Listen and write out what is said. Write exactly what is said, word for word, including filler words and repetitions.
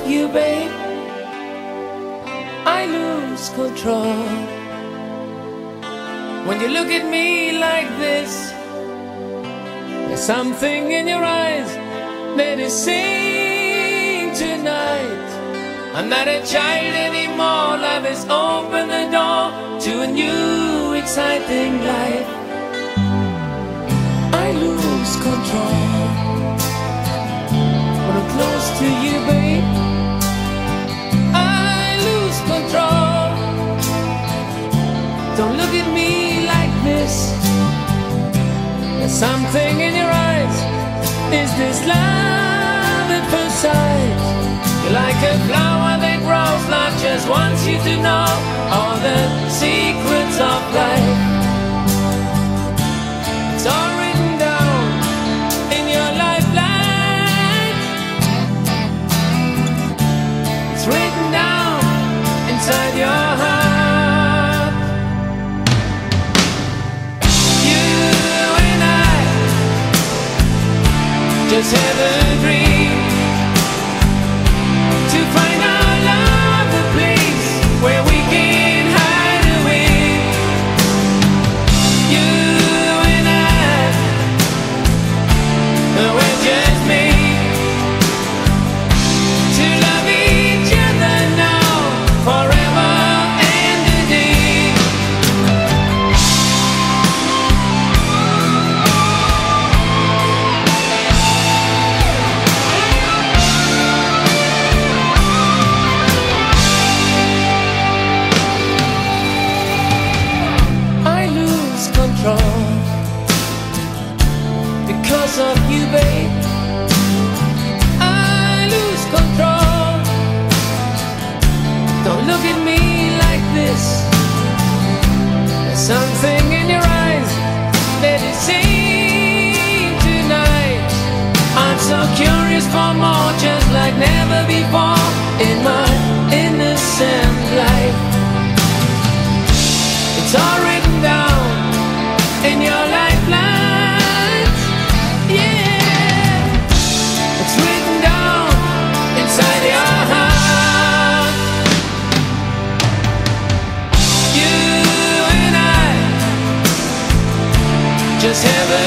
you, babe, I lose control. When you look at me like this, there's something in your eyes that is saying tonight, I'm not a child anymore. Love has opened the door to a new exciting life. I lose control when I'm close to you, babe. I lose control. Don't look at me like this. There's something in your eyes. Is this love at first sight? You're like a flower that grows. Life just wants you to know all the secrets of life. It's all written down in your lifeline. It's written down inside your heart. You and I just have a dream to find our love, a place where we can hide away. You and I, we're just made to love each other now, forever and a day. I lose control because of you, babe. I lose control. Don't look at me like this. There's something in your eyes that is saying tonight, I'm so curious for more, just like never before in my innocent life. It's all written down in your lifelines. Yeah, it's written down inside your heart. You and I just have a